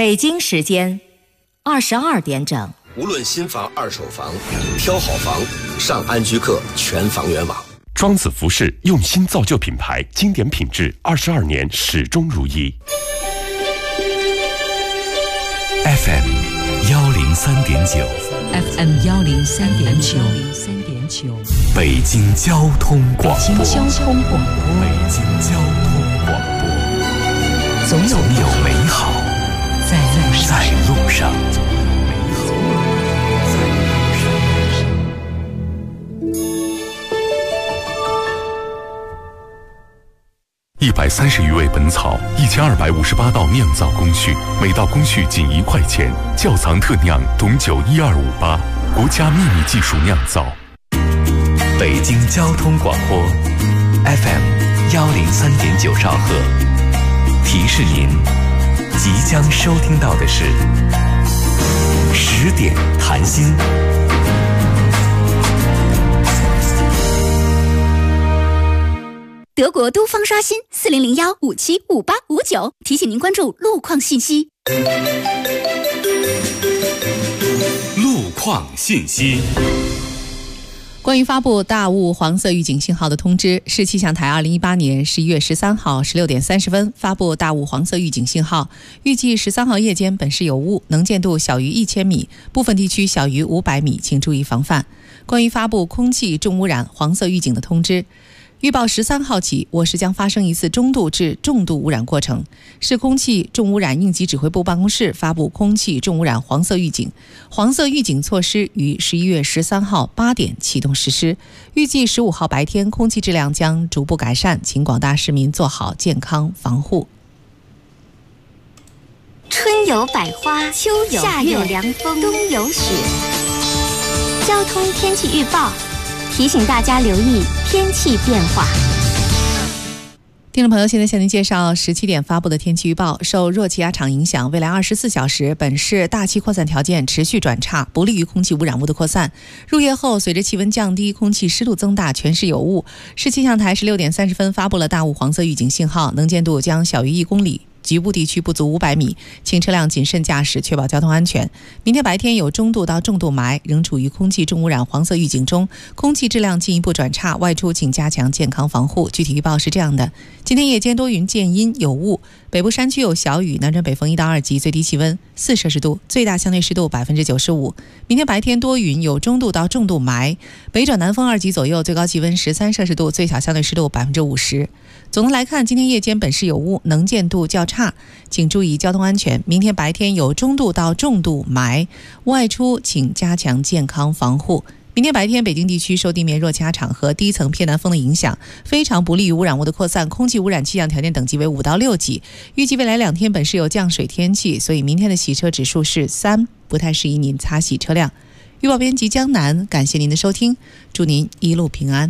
北京时间22点整。 无论新房、二手房，挑好房，上安居客全房源网。 庄子服饰用心造就品牌，经典品质，22年始终如一。 FM 103.9 FM 103.9 北京交通广播。 北京交通广播。 北京交通广播。 总有美好在路上。130余味本草，1258道酿造工序，每道工序仅1块钱。窖藏特酿董酒1258，国家秘密技术酿造。北京交通广播 FM 103.9兆赫，提示您即将收听到的是10点谈心。 德国都方刷新4001575859，提醒您关注路况信息。 路况信息。 关于发布大雾黄色预警信号的通知，市气象台2018年11月13号16点30分发布大雾黄色预警信号，预计13号夜间本市有雾，能见度小于1000米，部分地区小于500米，请注意防范。关于发布空气重污染黄色预警的通知，预报13号起，我市将发生一次中度至重度污染过程。市空气重污染应急指挥部办公室发布空气重污染黄色预警，黄色预警措施于11月13号8点启动实施。预计15号白天空气质量将逐步改善，请广大市民做好健康防护。 春有百花，秋有夏有凉风，冬有雪。交通天气预报提醒大家留意天气变化。 听众朋友，现在向您介绍17点发布的天气预报。受弱气压场影响，未来24小时本市大气扩散条件持续转差，不利于空气污染物的扩散。入夜后，随着气温降低，空气湿度增大，全市有雾。市气象台16点30分发布了大雾黄色预警信号，能见度将小于1公里。局部地区不足500米，请车辆谨慎驾驶，确保交通安全。明天白天有中度到重度霾，仍处于空气重污染黄色预警中，空气质量进一步转差，外出请加强健康防护。具体预报是这样的：今天夜间多云见阴有雾，北部山区有小雨，南转北风1到2级，最低气温4摄氏度，最大相对湿度95%。明天白天多云，有中度到重度霾，北转南风2级左右，最高气温13摄氏度，最小相对湿度50%。总的来看，今天夜间本市有雾，能见度较差，请注意交通安全。明天白天有中度到重度霾，外出请加强健康防护。明天白天北京地区受地面弱气压场和低层偏南风的影响，非常不利于污染物的扩散，空气污染气象条件等级为5到6级。预计未来2天本市有降水天气，所以明天的洗车指数是3，不太适宜您擦洗车辆。预报编辑江南，感谢您的收听，祝您一路平安。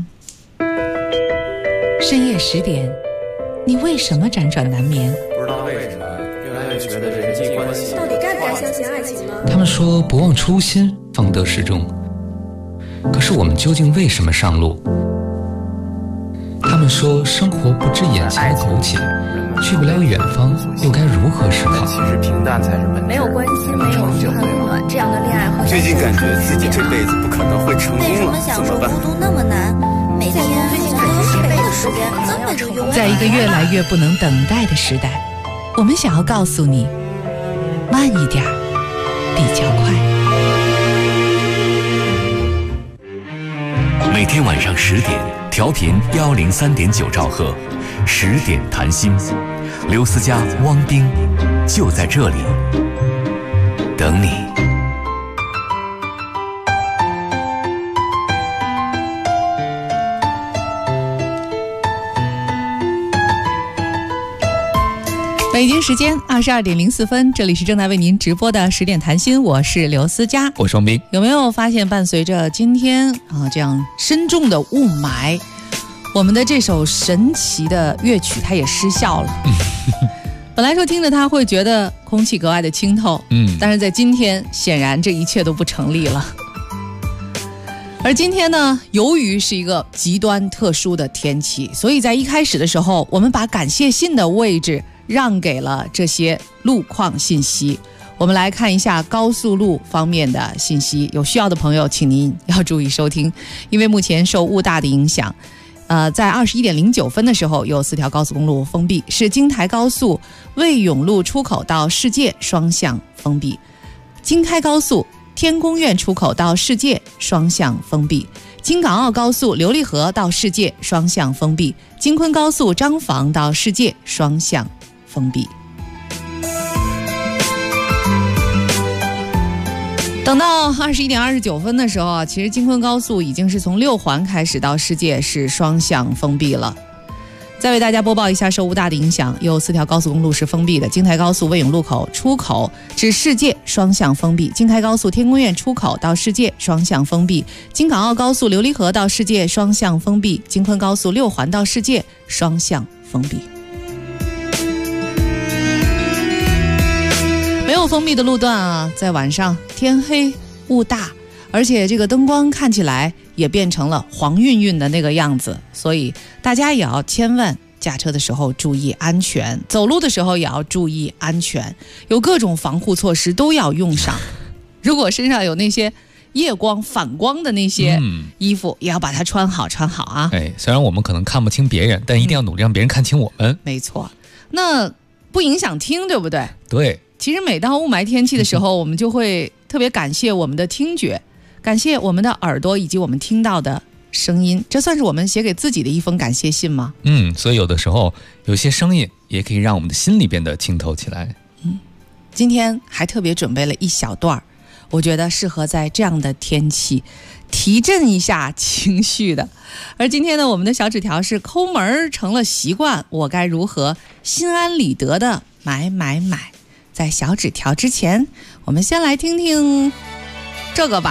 深夜10点，你为什么辗转难眠？ 不知道为什么越来越觉得人际关系到底该不该相信爱情呢？ 他们说不忘初心，方得始终。可是我们究竟为什么上路？他们说生活不止眼前的苟且，去不了远方，又该如何是好？ 其实平淡才是本质。 没有关系，没有嘘寒问暖，这样的恋爱和最近感觉自己这辈子不可能会成功了，怎么办？ 孤独那么难，每天是这辈子时间根本就用。 在一个越来越不能等待的时代，我们想要告诉你，慢一点比较快。 每天晚上10点，调频103.9兆赫，10点谈心，刘思佳、汪冰就在这里等你。 北京时间22点04分，这里是正在为您直播的10点谈心，我是刘思佳， 我是汪冰。 有没有发现，伴随着今天这样深重的雾霾，我们的这首神奇的乐曲它也失效了。本来说听着它会觉得空气格外的清透，但是在今天显然这一切都不成立了。而今天呢，由于是一个极端特殊的天气，所以在一开始的时候，我们把感谢信的位置让给了这些路况信息。我们来看一下高速路方面的信息，有需要的朋友请您要注意收听，因为目前受雾大的影响，在21点09分的时候有4条高速公路封闭，是京台高速卫永路出口到世界双向封闭，京开高速天宫苑出口到世界双向封闭，京港澳高速琉璃河到世界双向封闭，京昆高速张坊到世界双向封闭。等到21点29分的时候啊，其实京昆高速已经是从6环开始到世界是双向封闭了。再为大家播报一下受雾大的影响，有4条高速公路是封闭的，京台高速卫永路口出口至世界双向封闭，京开高速天宫苑出口到世界双向封闭，京港澳高速琉璃河到世界双向封闭，京昆高速6环到世界双向封闭。没有封闭的路段啊，在晚上天黑雾大，而且这个灯光看起来也变成了黄晕晕的那个样子，所以大家也要千万驾车的时候注意安全，走路的时候也要注意安全，有各种防护措施都要用上。如果身上有那些夜光反光的那些衣服，也要把它穿好啊。 虽然我们可能看不清别人，但一定要努力让别人看清我们。 没错，那不影响听，对不对？ 对。 其实每到雾霾天气的时候，我们就会特别感谢我们的听觉，感谢我们的耳朵以及我们听到的声音，这算是我们写给自己的一封感谢信吗？ 所以有的时候有些声音也可以让我们的心里变得清透起来。 今天还特别准备了一小段，我觉得适合在这样的天气提振一下情绪的。而今天呢，我们的小纸条是抠门成了习惯，我该如何心安理得的买。在小纸条之前，我们先来听听这个吧。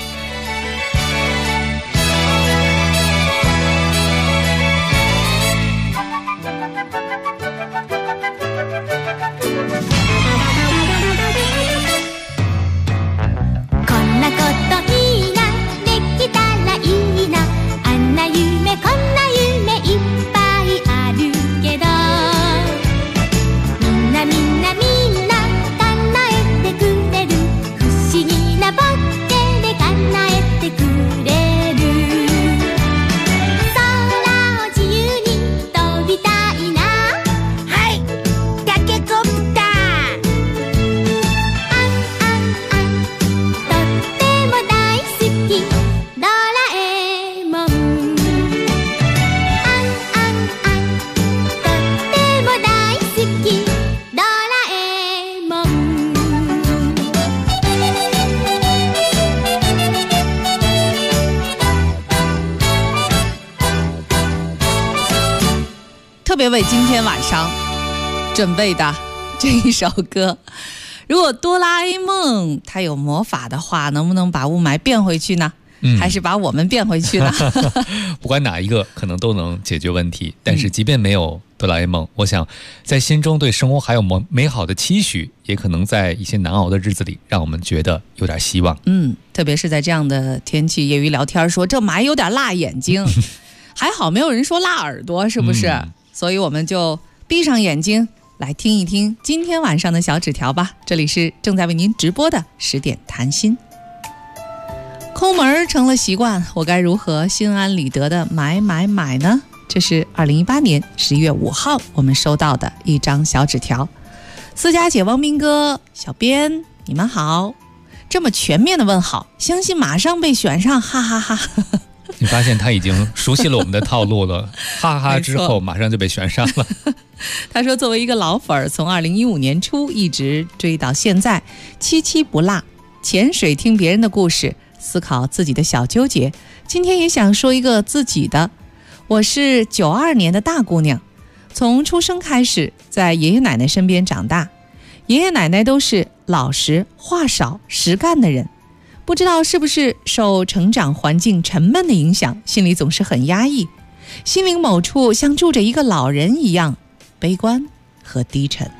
特别为今天晚上准备的这一首歌，如果哆啦 A 梦它有魔法的话，能不能把雾霾变回去呢？还是把我们变回去呢？ 不管哪一个可能都能解决问题，但是即便没有哆啦 A 梦，我想在心中对生活还有美好的期许，也可能在一些难熬的日子里让我们觉得有点希望。 特别是在这样的天气，业余聊天说这霾有点辣眼睛还好没有人说辣耳朵，是不是？所以我们就闭上眼睛来听一听今天晚上的小纸条吧。这里是正在为您直播的10点谈心。抠门成了习惯，我该如何心安理得的买呢？这是2018年11月5号我们收到的一张小纸条。思佳姐、汪斌哥、小编，你们好，这么全面的问好，相信马上被选上，哈哈哈。 你发现他已经熟悉了我们的套路了，哈哈之后马上就被选上了。 他说作为一个老粉儿，从2015年初一直追到现在，期期不落，潜水听别人的故事，思考自己的小纠结。今天也想说一个自己的，我是92年的大姑娘，从出生开始在爷爷奶奶身边长大，爷爷奶奶都是老实话少实干的人，不知道是不是受成长环境沉闷的影响，心里总是很压抑，心灵某处像住着一个老人一样悲观和低沉。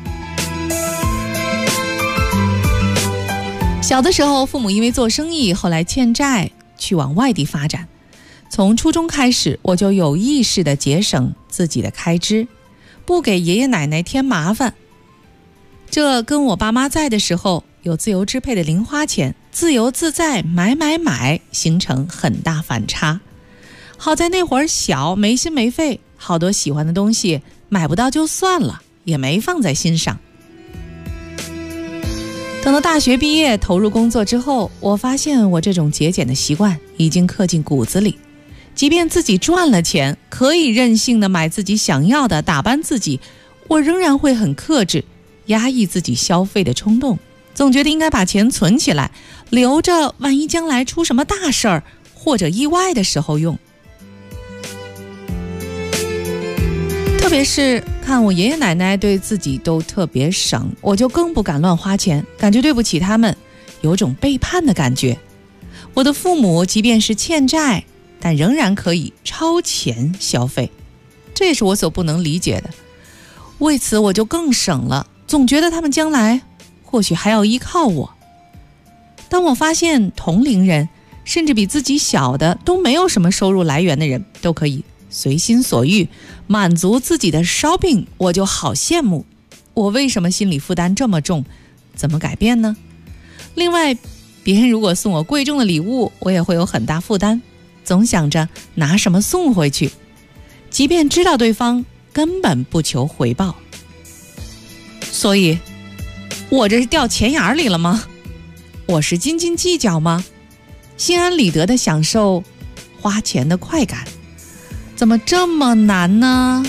小的时候，父母因为做生意，后来欠债，去往外地发展。从初中开始，我就有意识地节省自己的开支， 不给爷爷奶奶添麻烦。这跟我爸妈在的时候有自由支配的零花钱，自由自在买，形成很大反差。好在那会儿小，没心没肺，好多喜欢的东西买不到就算了，也没放在心上。等到大学毕业投入工作之后，我发现我这种节俭的习惯已经刻进骨子里。即便自己赚了钱，可以任性的买自己想要的，打扮自己，我仍然会很克制，压抑自己消费的冲动，总觉得应该把钱存起来，留着万一将来出什么大事儿或者意外的时候用。特别是看我爷爷奶奶对自己都特别省，我就更不敢乱花钱，感觉对不起他们，有种背叛的感觉。我的父母即便是欠债，但仍然可以超前消费，这也是我所不能理解的。为此我就更省了，总觉得他们将来或许还要依靠我。当我发现同龄人，甚至比自己小的都没有什么收入来源的人，都可以随心所欲满足自己的 shopping， 我就好羡慕。我为什么心理负担这么重？怎么改变呢？另外，别人如果送我贵重的礼物，我也会有很大负担，总想着拿什么送回去，即便知道对方根本不求回报。所以我这是掉钱眼里了吗？我是斤斤计较吗？心安理得的享受花钱的快感，怎么这么难呢？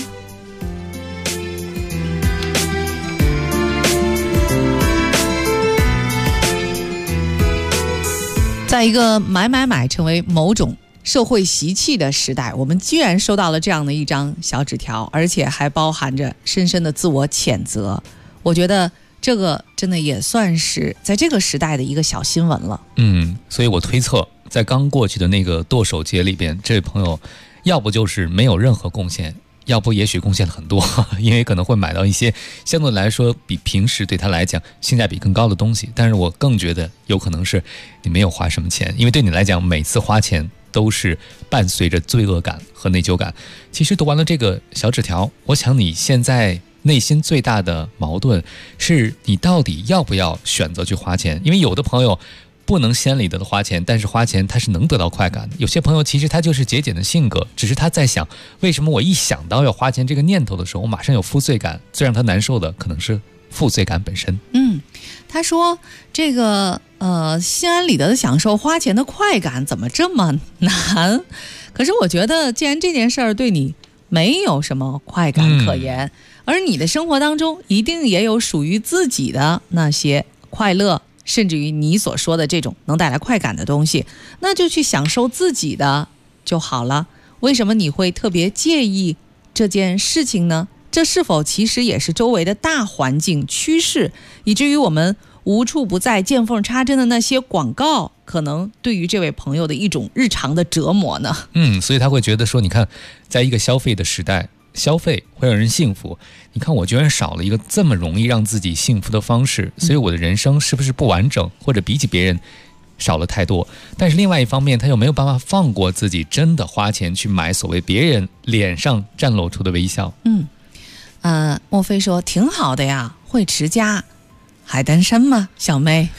在一个买成为某种社会习气的时代，我们居然收到了这样的一张小纸条，而且还包含着深深的自我谴责。我觉得这个真的也算是在这个时代的一个小新闻了。 所以我推测在刚过去的那个剁手节里边，这位朋友要不就是没有任何贡献，要不也许贡献了很多，因为可能会买到一些相对来说比平时对他来讲性价比更高的东西。但是我更觉得有可能是你没有花什么钱，因为对你来讲每次花钱都是伴随着罪恶感和内疚感。其实读完了这个小纸条，我想你现在内心最大的矛盾是你到底要不要选择去花钱。因为有的朋友不能先理得的花钱，但是花钱他是能得到快感的。有些朋友其实他就是节俭的性格，只是他在想，为什么我一想到要花钱这个念头的时候，我马上有负罪感。最让他难受的可能是负罪感本身。 他说这个心安理得的享受花钱的快感怎么这么难？可是我觉得既然这件事儿对你没有什么快感可言，而你的生活当中一定也有属于自己的那些快乐，甚至于你所说的这种能带来快感的东西，那就去享受自己的就好了。为什么你会特别介意这件事情呢？这是否其实也是周围的大环境趋势，以至于我们无处不在见缝插针的那些广告，可能对于这位朋友的一种日常的折磨呢？ 所以他会觉得说，你看，在一个消费的时代，消费会让人幸福，你看我居然少了一个这么容易让自己幸福的方式，所以我的人生是不是不完整，或者比起别人少了太多？但是另外一方面，他又没有办法放过自己真的花钱去买所谓别人脸上绽露出的微笑。 莫非说挺好的呀，会持家，还单身吗，小妹？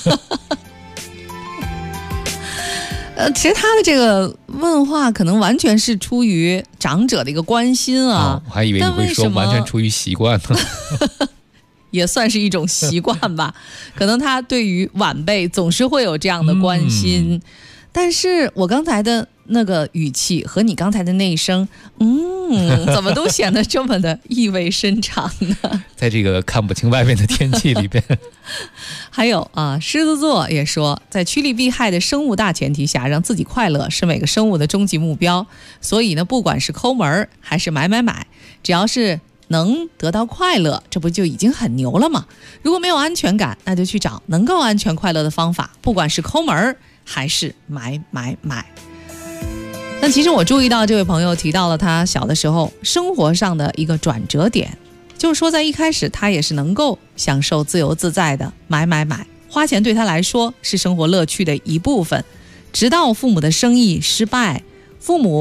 其实他的这个问话可能完全是出于长者的一个关心啊。 我还以为你会说完全出于习惯呢。 也算是一种习惯吧，可能他对于晚辈总是会有这样的关心。但是我刚才的那个语气和你刚才的那一声怎么都显得这么的意味深长呢？ 在这个看不清外面的天气里边。 还有狮子座也说，在趋利避害的生物大前提下，让自己快乐是每个生物的终极目标。所以呢，不管是抠门还是买，只要是能得到快乐，这不就已经很牛了吗？如果没有安全感，那就去找能够安全快乐的方法，不管是抠门还是买。那其实我注意到这位朋友提到了他小的时候生活上的一个转折点，就是说在一开始他也是能够享受自由自在的买，花钱对他来说是生活乐趣的一部分。直到父母的生意失败，父母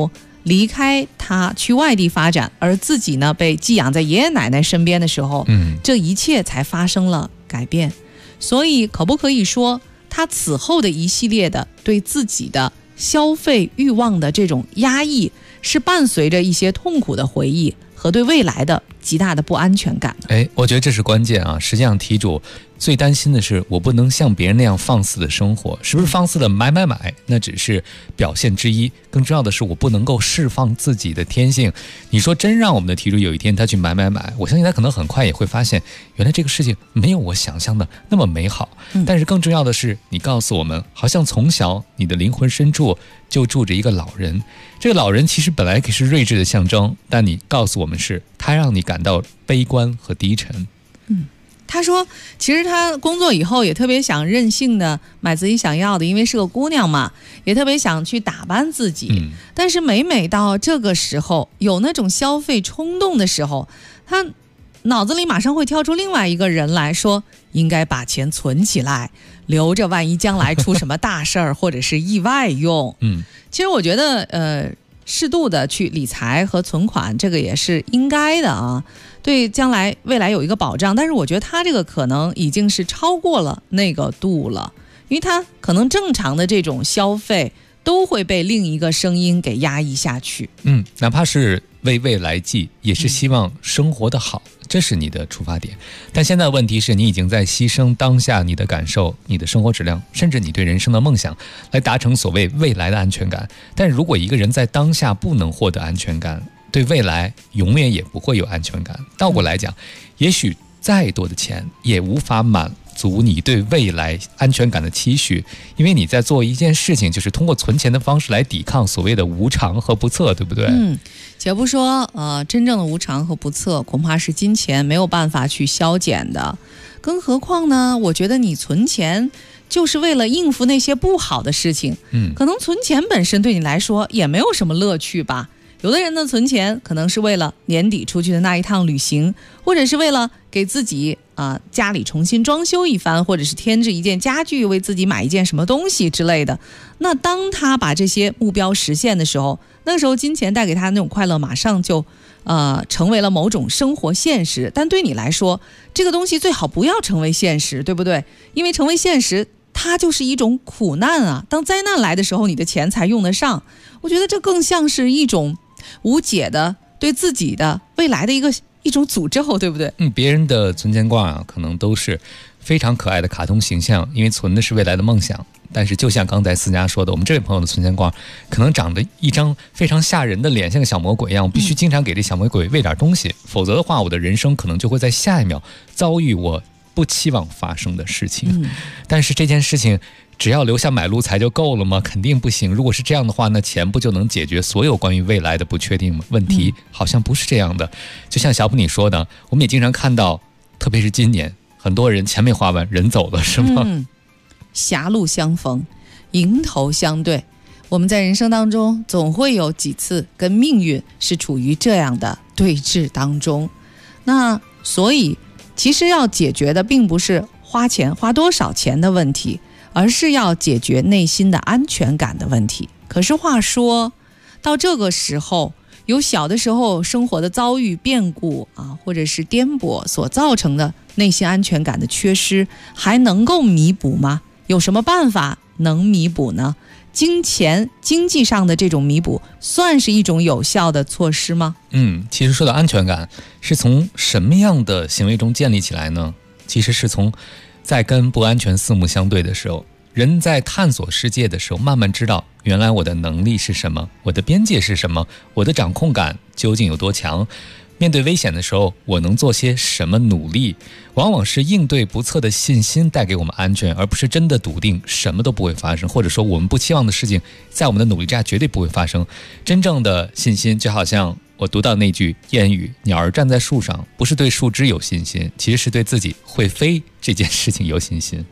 离开他去外地发展，而自己呢被寄养在爷爷奶奶身边的时候，这一切才发生了改变。所以可不可以说他此后的一系列的对自己的消费欲望的这种压抑，是伴随着一些痛苦的回忆和对未来的极大的不安全感？ 我觉得这是关键啊！实际上题主最担心的是，我不能像别人那样放肆的生活，是不是放肆的买，那只是表现之一，更重要的是我不能够释放自己的天性。你说真让我们的题主有一天他去买，我相信他可能很快也会发现，原来这个事情没有我想象的那么美好。但是更重要的是，你告诉我们，好像从小你的灵魂深处就住着一个老人，这个老人其实本来可是睿智的象征，但你告诉我们是他让你感到悲观和低沉。 他说其实他工作以后也特别想任性的买自己想要的，因为是个姑娘嘛，也特别想去打扮自己，但是每到这个时候有那种消费冲动的时候，他脑子里马上会跳出另外一个人来说，应该把钱存起来，留着万一将来出什么大事儿或者是意外用。其实我觉得适度的去理财和存款，这个也是应该的啊，对将来未来有一个保障。但是我觉得他这个可能已经是超过了那个度了，因为他可能正常的这种消费都会被另一个声音给压抑下去。 哪怕是为未来计，也是希望生活的好，这是你的出发点。但现在的问题是，你已经在牺牲当下你的感受、你的生活质量，甚至你对人生的梦想，来达成所谓未来的安全感。但如果一个人在当下不能获得安全感，对未来永远也不会有安全感。倒过来讲，也许再多的钱也无法满足你对未来安全感的期许，因为你在做一件事情，就是通过存钱的方式来抵抗所谓的无常和不测，对不对？ 且不说真正的无常和不测，恐怕是金钱没有办法去消减的。更何况呢，我觉得你存钱就是为了应付那些不好的事情，可能存钱本身对你来说也没有什么乐趣吧。有的人呢，存钱可能是为了年底出去的那一趟旅行，或者是为了给自己家里重新装修一番，或者是添置一件家具，为自己买一件什么东西之类的。那当他把这些目标实现的时候，那个时候金钱带给他那种快乐马上就成为了某种生活现实。但对你来说，这个东西最好不要成为现实，对不对？因为成为现实它就是一种苦难啊，当灾难来的时候你的钱才用得上。我觉得这更像是一种无解的对自己的未来的一种诅咒，对不对？ 别人的存钱罐可能都是非常可爱的卡通形象，因为存的是未来的梦想。但是就像刚才思佳说的，我们这位朋友的存钱罐可能长得一张非常吓人的脸，像个小魔鬼一样，我必须经常给这小魔鬼喂点东西，否则的话我的人生可能就会在下一秒遭遇我不期望发生的事情。但是这件事情只要留下买路财就够了吗？肯定不行。如果是这样的话，那钱不就能解决所有关于未来的不确定吗？问题好像不是这样的。就像小普你说的，我们也经常看到，特别是今年很多人钱没花完人走了，是吗？ 狭路相逢，迎头相对。我们在人生当中总会有几次跟命运是处于这样的对峙当中。那所以其实要解决的并不是花钱花多少钱的问题，而是要解决内心的安全感的问题。可是话说到这个时候，有小的时候生活的遭遇变故或者是颠簸所造成的内心安全感的缺失，还能够弥补吗？有什么办法能弥补呢？经济上的这种弥补算是一种有效的措施吗？ 其实说到安全感是从什么样的行为中建立起来呢？其实是从在跟不安全四目相对的时候，人在探索世界的时候，慢慢知道原来我的能力是什么，我的边界是什么，我的掌控感究竟有多强，面对危险的时候我能做些什么努力。往往是应对不测的信心带给我们安全，而不是真的笃定什么都不会发生，或者说我们不期望的事情在我们的努力之下绝对不会发生。真正的信心就好像我读到那句谚语，鸟儿站在树上，不是对树枝有信心，其实是对自己会飞这件事情有信心。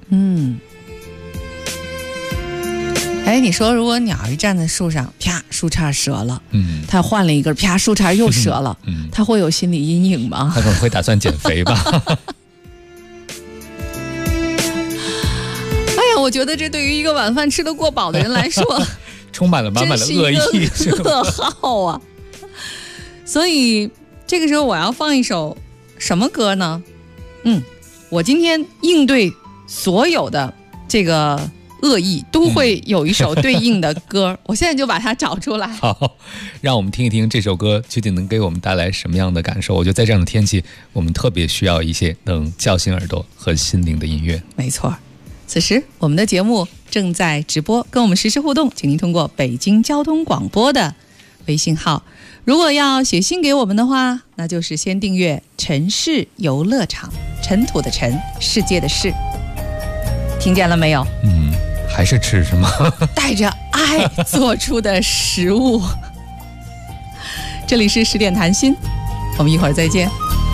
你说如果鸟儿站在树上，啪，树杈折了，它换了一根，啪，树杈又折了，它会有心理阴影吗？ 它可能会打算减肥吧。 我觉得这对于一个晚饭吃得过饱的人来说充满了满满的恶意， 是噩耗啊！所以这个时候我要放一首什么歌呢？我今天应对所有的这个恶意都会有一首对应的歌，我现在就把它找出来。 好，让我们听一听这首歌究竟能给我们带来什么样的感受。我觉得在这样的天气，我们特别需要一些能叫醒耳朵和心灵的音乐。 没错，此时我们的节目正在直播，跟我们实时互动，请您通过北京交通广播的微信号。如果要写信给我们的话，那就是先订阅城市游乐场，尘土的尘，世界的世。听见了没有？ 还是吃什么？ 带着爱做出的食物。这里是10点谈心，我们一会儿再见。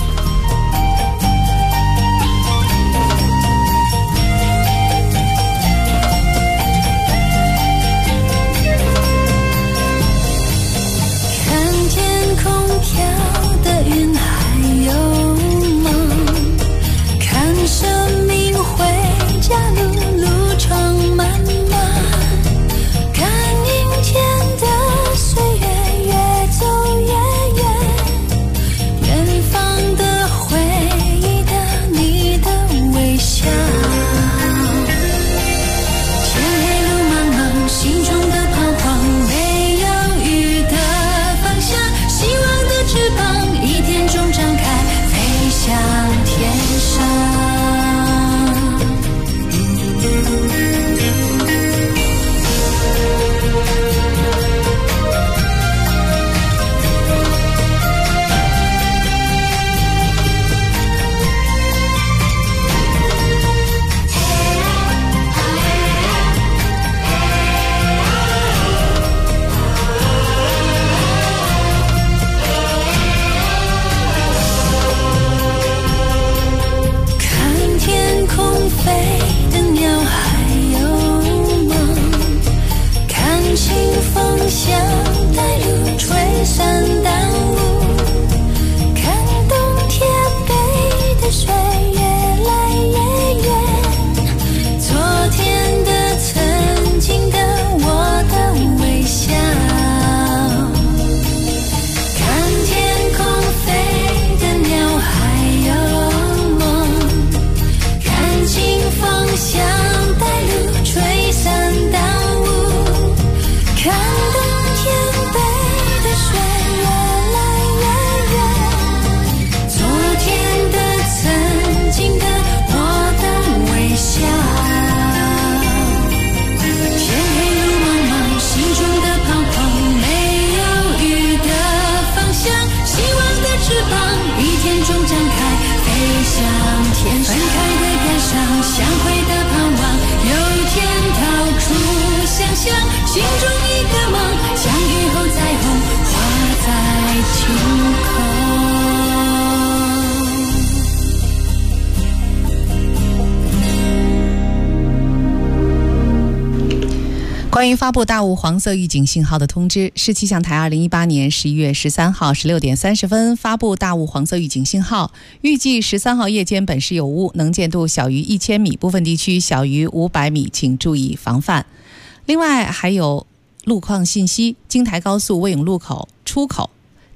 关于发布大雾黄色预警信号的通知，市气象台2018年11月13号16点30分发布大雾黄色预警信号，预计13号夜间本市有雾，能见度小于1000米，部分地区小于500米，请注意防范。另外还有路况信息，京台高速魏永路出口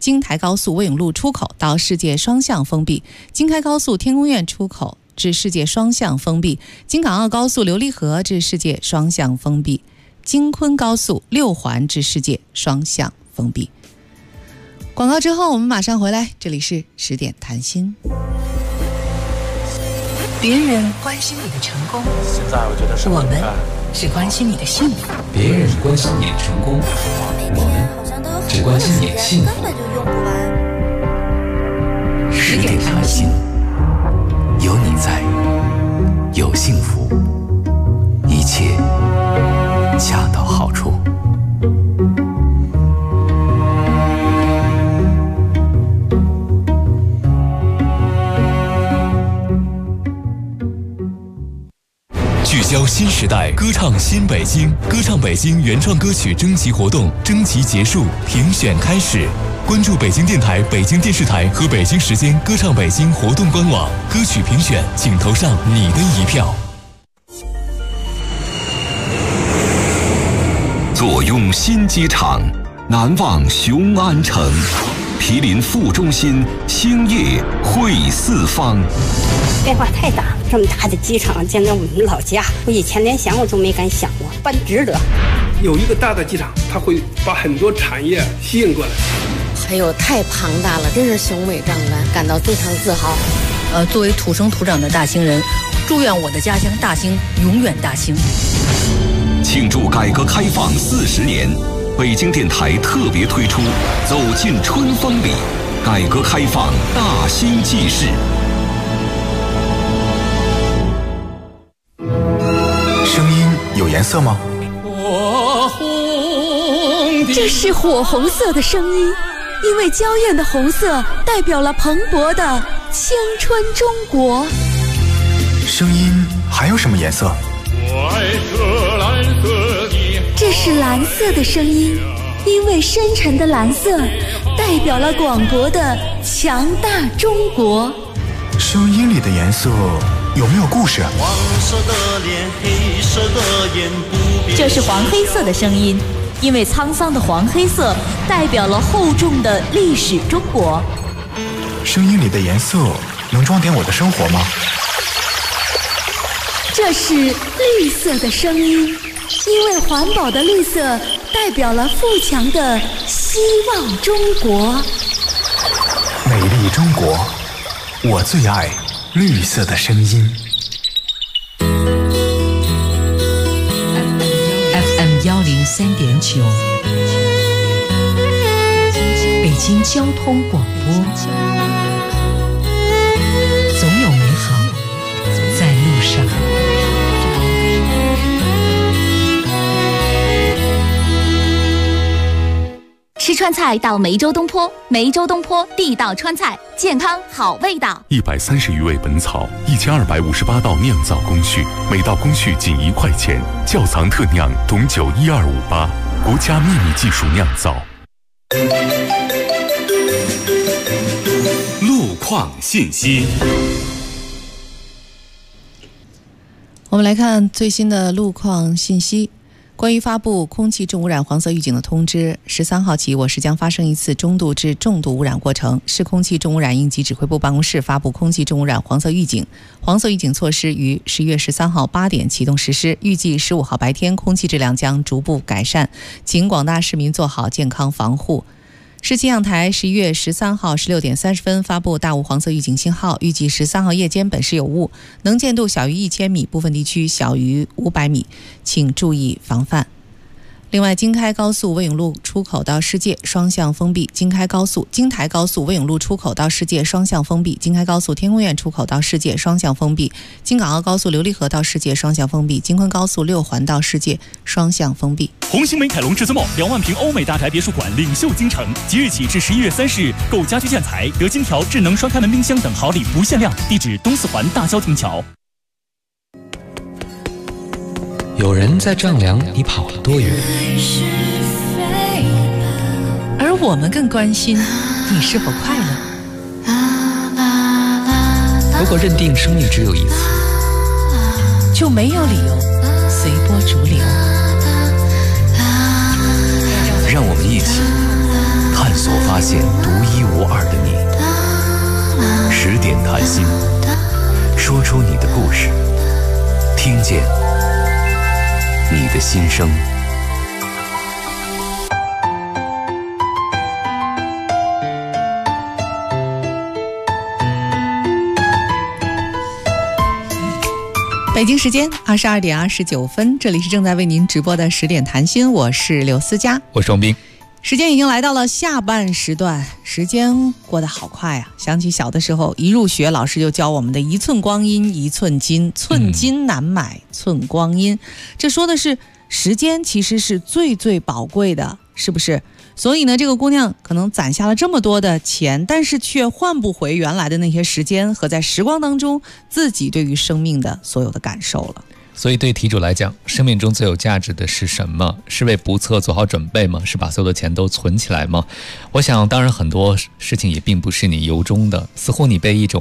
到世界双向封闭，京开高速天宫苑出口至世界双向封闭，京港澳高速琉璃河至世界双向封闭，京昆高速6环至世界双向封闭。广告之后我们马上回来，这里是10点谈心。 别人关心你的成功， 现在我觉得我们是关心你的幸福。 别人关心你的成功，我们只关心你的幸福。 10点谈心， 有你在，有幸福，一切恰到好处。 聚焦新时代，歌唱新北京，歌唱北京原创歌曲征集活动征集结束，评选开始。关注北京电台、北京电视台和北京时间歌唱北京活动官网，歌曲评选，请投上你的一票。 坐拥新机场，难忘雄安城。毗邻副中心，兴业汇四方。 变化太大，这么大的机场建在我们老家，我以前连想我都没敢想过，办值得。 有一个大的机场，它会把很多产业吸引过来。 还有太庞大了，真是雄伟壮观，感到非常自豪。 作为土生土长的大兴人，祝愿我的家乡大兴永远大兴。 庆祝改革开放40年，北京电台特别推出《走进春风里》，改革开放大兴纪事。 声音有颜色吗？ 这是火红色的声音，因为娇艳的红色代表了蓬勃的青春中国。 声音还有什么颜色？ 这是蓝色的声音，因为深沉的蓝色代表了广博的强大中国。 声音里的颜色有没有故事？ 黄色的脸，黑色的眼， 这是黄黑色的声音，因为沧桑的黄黑色代表了厚重的历史中国。 声音里的颜色能装点我的生活吗？ 这是绿色的声音，因为环保的绿色代表了富强的希望中国。 美丽中国，我最爱绿色的声音。 FM 103.9，北京交通广播，总有美好在路上。 吃川菜到梅州东坡，梅州东坡地道川菜，健康好味道。 130余味本草，1258道酿造工序，每道工序仅1块钱。窖藏特酿董酒12588，国家秘密技术酿造。 路况信息。 我们来看最新的路况信息。关于发布空气重污染黄色预警的通知，13号起，我市将发生一次中度至重度污染过程。市空气重污染应急指挥部办公室发布空气重污染黄色预警。黄色预警措施于11月13号8点启动实施，预计15号白天空气质量将逐步改善，请广大市民做好健康防护。市气象台11月13号16点30分发布大雾黄色预警信号，预计13号夜间本市有雾，能见度小于1000米，部分地区小于500米，请注意防范。另外，京开高速魏永路出口到世界双向封闭，京台高速魏永路出口到世界双向封闭，京开高速天宫苑出口到世界双向封闭，京港澳高速琉璃河到世界双向封闭，京昆高速6环到世界双向封闭。 红星美凯龙至尊 2万平欧美大宅别墅馆领袖京城，即日起至11月30日，购家居建材得金条、智能双开门冰箱等好礼不限量。地址东四环大郊亭桥。 有人在丈量你跑了多远， 而我们更关心你是否快乐。 如果认定生命只有一次， 就没有理由随波逐流。 让我们一起探索发现独一无二的你。10点谈心，说出你的故事，听见你的心声。 北京时间22点29分，这里是正在为您直播的10点谈心，我是刘思佳， 我是王斌。 时间已经来到了下半时段，时间过得好快啊！想起小的时候，一入学老师就教我们的一寸光阴一寸金，寸金难买寸光阴。这说的是时间其实是最最宝贵的，是不是？所以呢，这个姑娘可能攒下了这么多的钱，但是却换不回原来的那些时间和在时光当中自己对于生命的所有的感受了。 所以对题主来讲，生命中最有价值的是什么？是为不测做好准备吗？是把所有的钱都存起来吗？我想当然很多事情也并不是你由衷的，似乎你被一种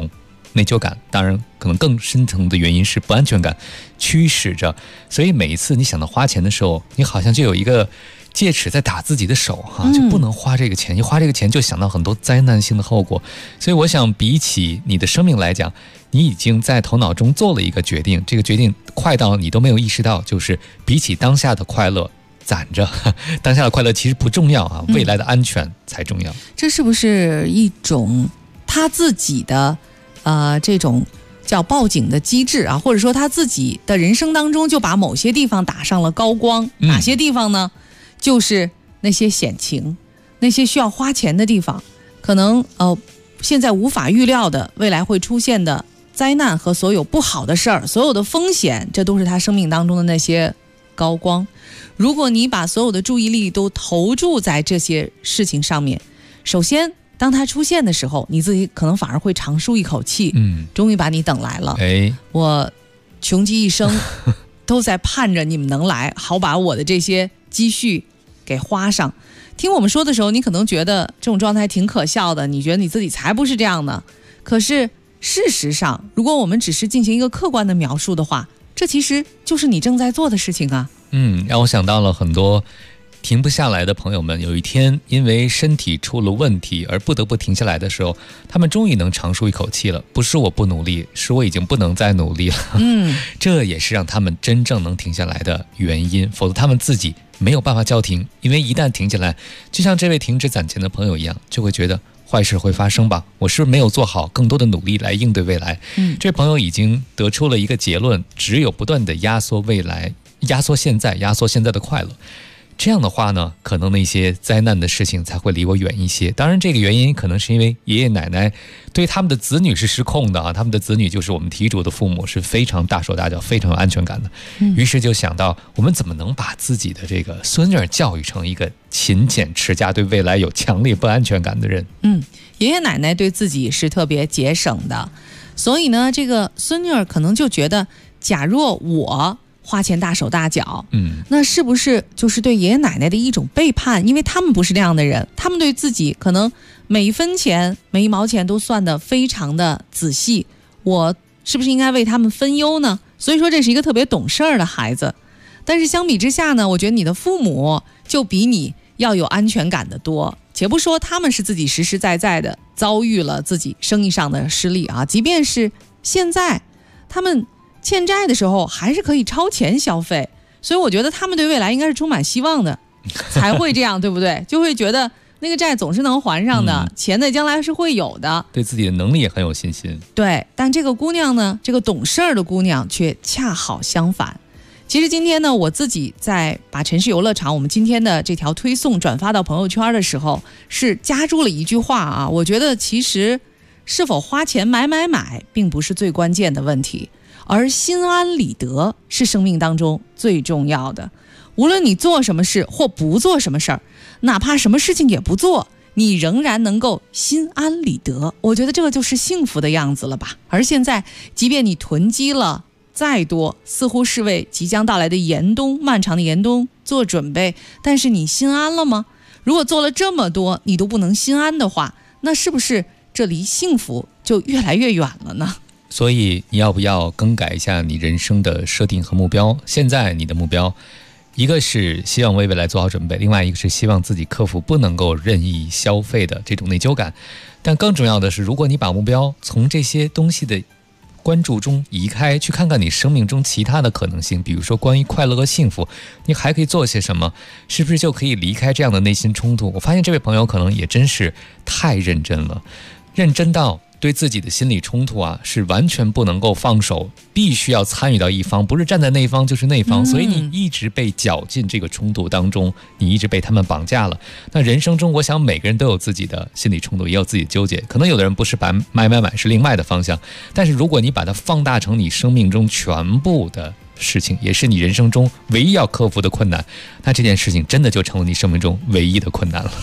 内疚感，当然可能更深层的原因是不安全感驱使着，所以每一次你想到花钱的时候，你好像就有一个戒尺在打自己的手就不能花这个钱，一花这个钱就想到很多灾难性的后果。所以我想比起你的生命来讲，你已经在头脑中做了一个决定，这个决定快到你都没有意识到，就是比起当下的快乐攒着，当下的快乐其实不重要未来的安全才重要。 这是不是一种他自己的这种叫报警的机制或者说他自己的人生当中就把某些地方打上了高光，哪些地方呢？就是那些险情，那些需要花钱的地方，可能现在无法预料的未来会出现的灾难和所有不好的事儿，所有的风险，这都是他生命当中的那些高光。如果你把所有的注意力都投注在这些事情上面，首先当它出现的时候，你自己可能反而会长舒一口气，终于把你等来了。我穷极一生都在盼着你们能来，好把我的这些积蓄给花上。听我们说的时候，你可能觉得这种状态挺可笑的，你觉得你自己才不是这样的。可是事实上，如果我们只是进行一个客观的描述的话，这其实就是你正在做的事情啊。 让我想到了很多停不下来的朋友们，有一天因为身体出了问题而不得不停下来的时候，他们终于能长舒一口气了。不是我不努力，是我已经不能再努力了。这也是让他们真正能停下来的原因，否则他们自己没有办法叫停。因为一旦停下来，就像这位停止攒钱的朋友一样，就会觉得坏事会发生吧，我是不是没有做好更多的努力来应对未来。这位朋友已经得出了一个结论，只有不断的压缩未来，压缩现在，压缩现在的快乐。这样的话呢，可能那些灾难的事情才会离我远一些。当然这个原因可能是因为爷爷奶奶对他们的子女是失控的他们的子女就是我们题主的父母，是非常大手大脚，非常有安全感的。于是就想到我们怎么能把自己的这个孙女儿教育成一个勤俭持家，对未来有强烈不安全感的人。 爷爷奶奶对自己是特别节省的，所以呢这个孙女儿可能就觉得，假若我花钱大手大脚，那是不是就是对爷爷奶奶的一种背叛？因为他们不是这样的人，他们对自己可能每一分钱每一毛钱都算得非常的仔细，我是不是应该为他们分忧呢？所以说这是一个特别懂事儿的孩子。但是相比之下呢，我觉得你的父母就比你要有安全感的多。且不说他们是自己实实在在的遭遇了自己生意上的失利即便是现在他们欠债的时候还是可以超前消费，所以我觉得他们对未来应该是充满希望的，才会这样对不对？就会觉得那个债总是能还上的，钱在将来是会有的， 对自己的能力也很有信心。 对，但这个姑娘呢，这个懂事儿的姑娘却恰好相反。其实今天呢，我自己在把城市游乐场我们今天的这条推送转发到朋友圈的时候，是加注了一句话我觉得其实是否花钱买并不是最关键的问题，而心安理得是生命当中最重要的。无论你做什么事或不做什么事儿，哪怕什么事情也不做，你仍然能够心安理得，我觉得这个就是幸福的样子了吧。而现在即便你囤积了再多，似乎是为即将到来的严冬，漫长的严冬做准备，但是你心安了吗？如果做了这么多你都不能心安的话，那是不是这离幸福就越来越远了呢？ 所以你要不要更改一下你人生的设定和目标？现在你的目标一个是希望为未来做好准备，另外一个是希望自己克服不能够任意消费的这种内疚感。但更重要的是，如果你把目标从这些东西的关注中移开，去看看你生命中其他的可能性，比如说关于快乐和幸福，你还可以做些什么？是不是就可以离开这样的内心冲突？我发现这位朋友可能也真是太认真了，认真到对自己的心理冲突是完全不能够放手，必须要参与到一方，不是站在那方就是那方，所以你一直被搅进这个冲突当中，你一直被他们绑架了。那人生中我想每个人都有自己的心理冲突，也有自己的纠结，可能有的人不是把买是另外的方向，但是如果你把它放大成你生命中全部的事情，也是你人生中唯一要克服的困难，那这件事情真的就成了你生命中唯一的困难了。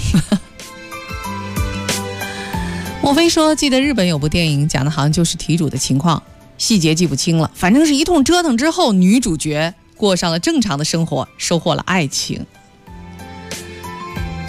莫非说记得日本有部电影讲的好像就是题主的情况，细节记不清了，反正是一通折腾之后，女主角过上了正常的生活，收获了爱情。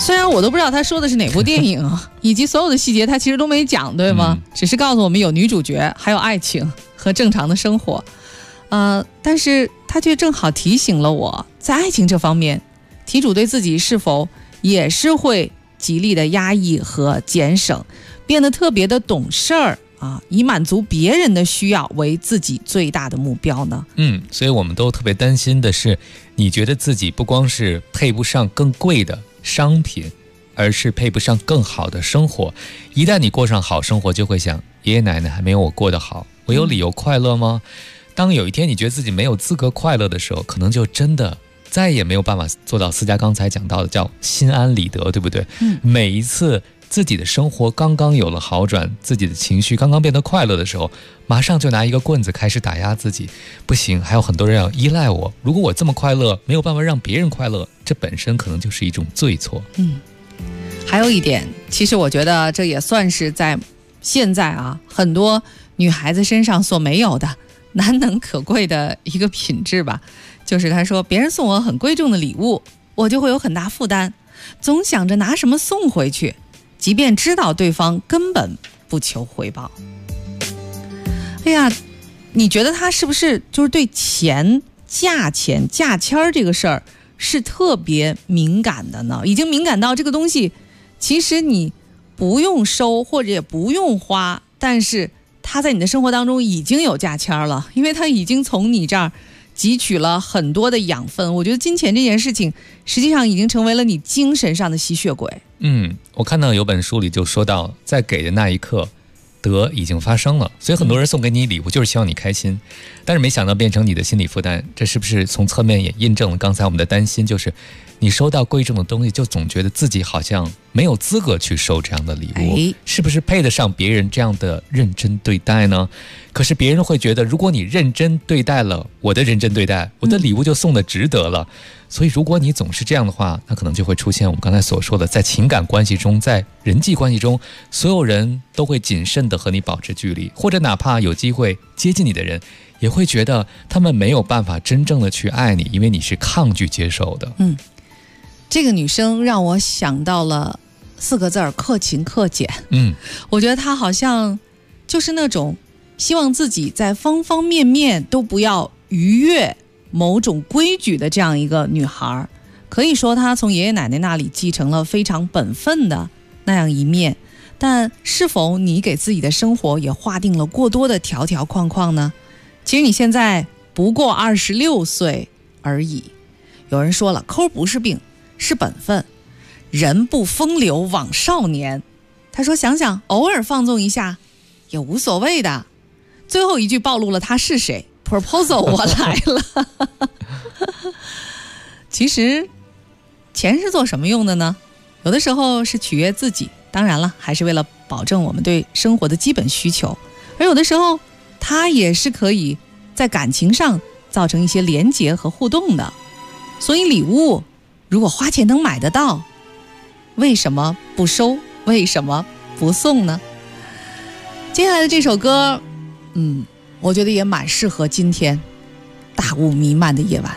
虽然我都不知道他说的是哪部电影，以及所有的细节他其实都没讲，对吗？只是告诉我们有女主角，还有爱情和正常的生活。但是他却正好提醒了我，在爱情这方面，题主对自己是否也是会极力的压抑和减省，变得特别的懂事儿啊，以满足别人的需要为自己最大的目标呢？ 所以我们都特别担心的是，你觉得自己不光是配不上更贵的商品，而是配不上更好的生活。一旦你过上好生活，就会想，爷爷奶奶还没有我过得好，我有理由快乐吗？当有一天你觉得自己没有资格快乐的时候，可能就真的再也没有办法做到思佳刚才讲到的叫心安理得，对不对？每一次自己的生活刚刚有了好转，自己的情绪刚刚变得快乐的时候，马上就拿一个棍子开始打压自己，不行，还有很多人要依赖我，如果我这么快乐，没有办法让别人快乐，这本身可能就是一种罪错。 还有一点，其实我觉得这也算是在现在啊很多女孩子身上所没有的难能可贵的一个品质吧，就是他说，别人送我很贵重的礼物，我就会有很大负担，总想着拿什么送回去，即便知道对方根本不求回报。哎呀，你觉得他是不是就是对钱、价钱、价签这个事儿是特别敏感的呢？已经敏感到这个东西其实你不用收或者也不用花，但是他在你的生活当中已经有价签了，因为他已经从你这儿汲取了很多的养分。我觉得金钱这件事情实际上已经成为了你精神上的吸血鬼。 我看到有本书里就说到，在给的那一刻，得已经发生了，所以很多人送给你礼物就是希望你开心，但是没想到变成你的心理负担。这是不是从侧面也印证了刚才我们的担心，就是你收到贵重的东西，就总觉得自己好像没有资格去收这样的礼物，是不是配得上别人这样的认真对待呢？可是别人会觉得，如果你认真对待了我的认真对待，我的礼物就送得值得了。所以如果你总是这样的话，那可能就会出现我们刚才所说的，在情感关系中，在人际关系中，所有人都会谨慎地和你保持距离，或者哪怕有机会接近你的人，也会觉得他们没有办法真正的去爱你，因为你是抗拒接受的。 这个女生让我想到了4个字儿：克勤克俭。我觉得她好像就是那种希望自己在方方面面都不要逾越某种规矩的这样一个女孩。可以说她从爷爷奶奶那里继承了非常本分的那样一面，但是否你给自己的生活也划定了过多的条条框框呢？其实你现在不过26岁而已。有人说了，抠不是病，是本分，人不风流枉少年。他说想想偶尔放纵一下也无所谓的。最后一句暴露了他是谁， Proposal 我来了。其实钱是做什么用的呢？有的时候是取悦自己，当然了，还是为了保证我们对生活的基本需求。而有的时候它也是可以在感情上造成一些连结和互动的。所以礼物如果花钱能买得到，为什么不收？为什么不送呢？接下来的这首歌我觉得也蛮适合今天大雾弥漫的夜晚。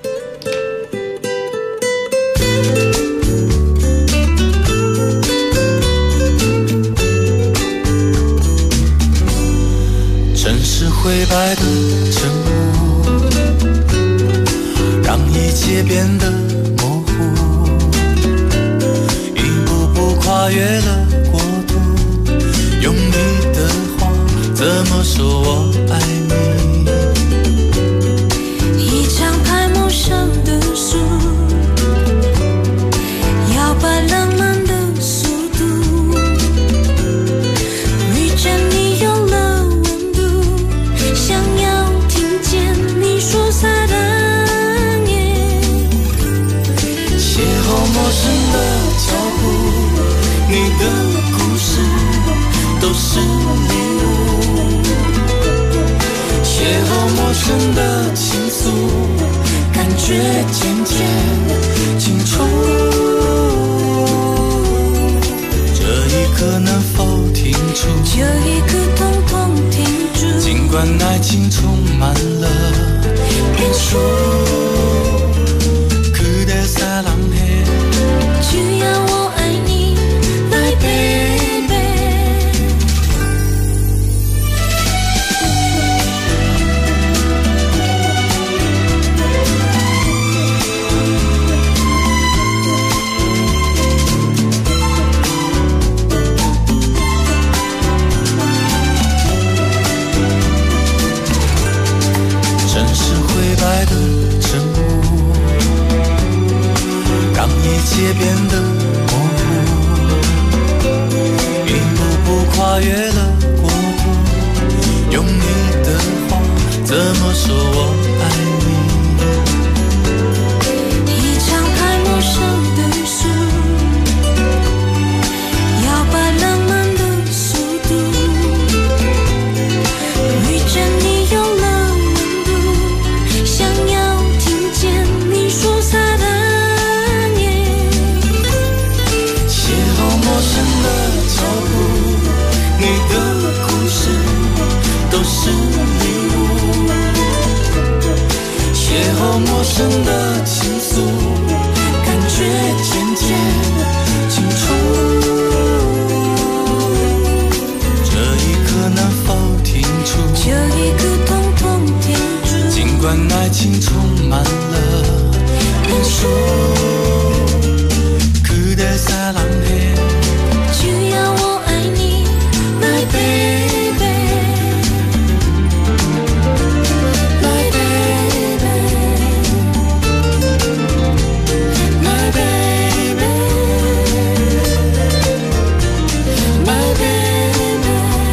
城市灰白的沉默，让一切变得模糊，一步步跨越了国度，用你的话怎么说我爱你？ 一张拍陌生的书，摇摆浪漫的速度，遇见你有了温度，想要听见你说撒的念， 邂逅陌生的脚步，你的故事都是礼物，邂逅陌生的情愫，感觉渐渐清楚，这一刻能否停住？ 这一刻统统停住， 尽管爱情充满了变数，그대사랑해 只要我变得模糊，一步步跨越了国度，用你的话怎么说我爱你？ 一场太陌生的树，摇摆浪漫的速度，遇见你有了温度，想要听见你说撒的念， 邂逅陌生的脚步，你的故事都是礼物，邂逅陌生的情愫，感觉渐渐清楚，这一刻能否停住？ 这一刻统统停住， 尽管爱情充满了变数，그대 사랑해， 只要我爱你 My baby My baby My baby My baby。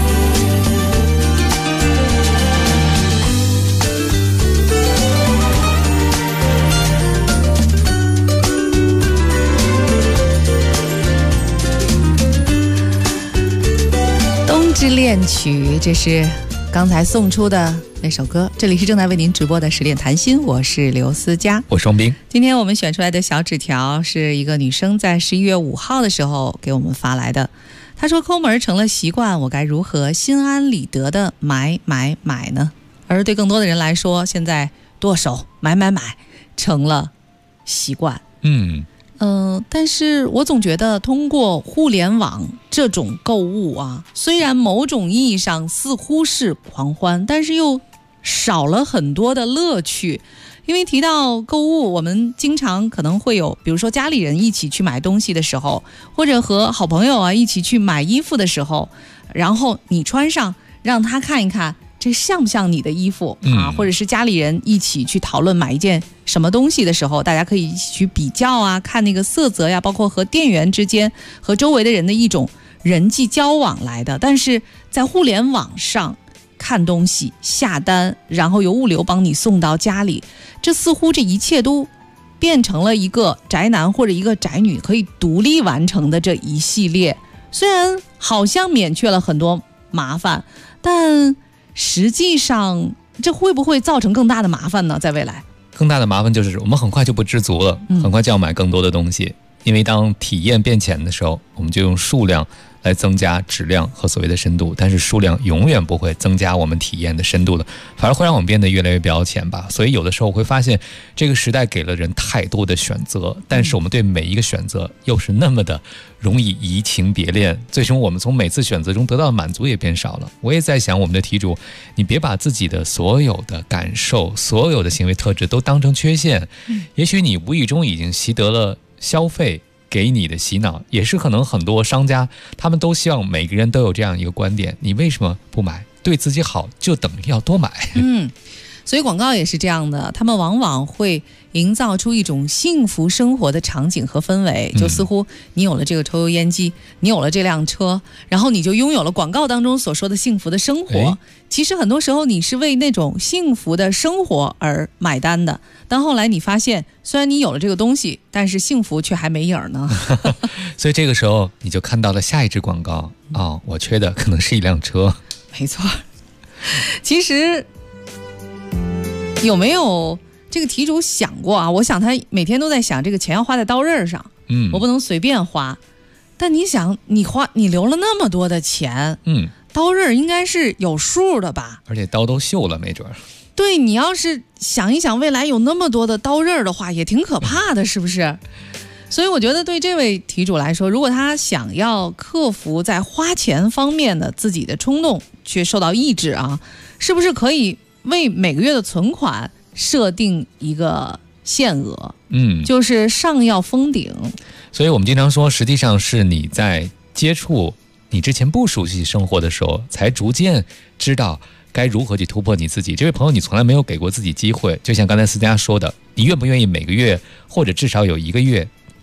冬之恋曲，这是刚才送出的那首歌。这里是正在为您直播的十点谈心，我是刘思佳， 我双冰。 今天我们选出来的小纸条是一个女生在11月5号的时候给我们发来的。她说抠门成了习惯，我该如何心安理得的买呢？而对更多的人来说，现在剁手买成了习惯。但是我总觉得通过互联网这种购物啊，虽然某种意义上似乎是狂欢，但是又少了很多的乐趣。因为提到购物，我们经常可能会有，比如说家里人一起去买东西的时候，或者和好朋友啊一起去买衣服的时候，然后你穿上让他看一看这像不像你的衣服啊？或者是家里人一起去讨论买一件什么东西的时候，大家可以一起去比较啊，看那个色泽呀，包括和店员之间和周围的人的一种人际交往来的。但是在互联网上看东西下单，然后由物流帮你送到家里，这似乎这一切都变成了一个宅男或者一个宅女可以独立完成的这一系列。虽然好像免却了很多麻烦，但实际上这会不会造成更大的麻烦呢？在未来更大的麻烦就是我们很快就不知足了，很快就要买更多的东西。因为当体验变浅的时候，我们就用数量来增加质量和所谓的深度，但是数量永远不会增加我们体验的深度的，反而会让我们变得越来越表浅吧。所以有的时候我会发现，这个时代给了人太多的选择，但是我们对每一个选择又是那么的容易移情别恋，最终我们从每次选择中得到的满足也变少了。我也在想，我们的题主，你别把自己的所有的感受、所有的行为特质都当成缺陷，也许你无意中已经习得了消费给你的洗脑，也是可能很多商家他们都希望每个人都有这样一个观点，你为什么不买？对自己好就等于要多买。 所以广告也是这样的，他们往往会营造出一种幸福生活的场景和氛围，就似乎你有了这个抽油烟机，你有了这辆车，然后你就拥有了广告当中所说的幸福的生活。其实很多时候你是为那种幸福的生活而买单的，但后来你发现，虽然你有了这个东西，但是幸福却还没影儿呢。 所以这个时候你就看到了下一支广告我缺的可能是一辆车。 没错。其实有没有这个题主想过啊？我想他每天都在想，这个钱要花在刀刃上，我不能随便花。但你想，你留了那么多的钱，刀刃应该是有数的吧？ 而且刀都锈了，没准。 对，你要是想一想，未来有那么多的刀刃的话，也挺可怕的，是不是？所以我觉得对这位题主来说，如果他想要克服在花钱方面的自己的冲动却受到抑制啊，是不是可以为每个月的存款设定一个限额？就是上要封顶。 所以我们经常说，实际上是你在接触你之前不熟悉生活的时候，才逐渐知道该如何去突破你自己。这位朋友，你从来没有给过自己机会，就像刚才思佳说的，你愿不愿意每个月或者至少有一个月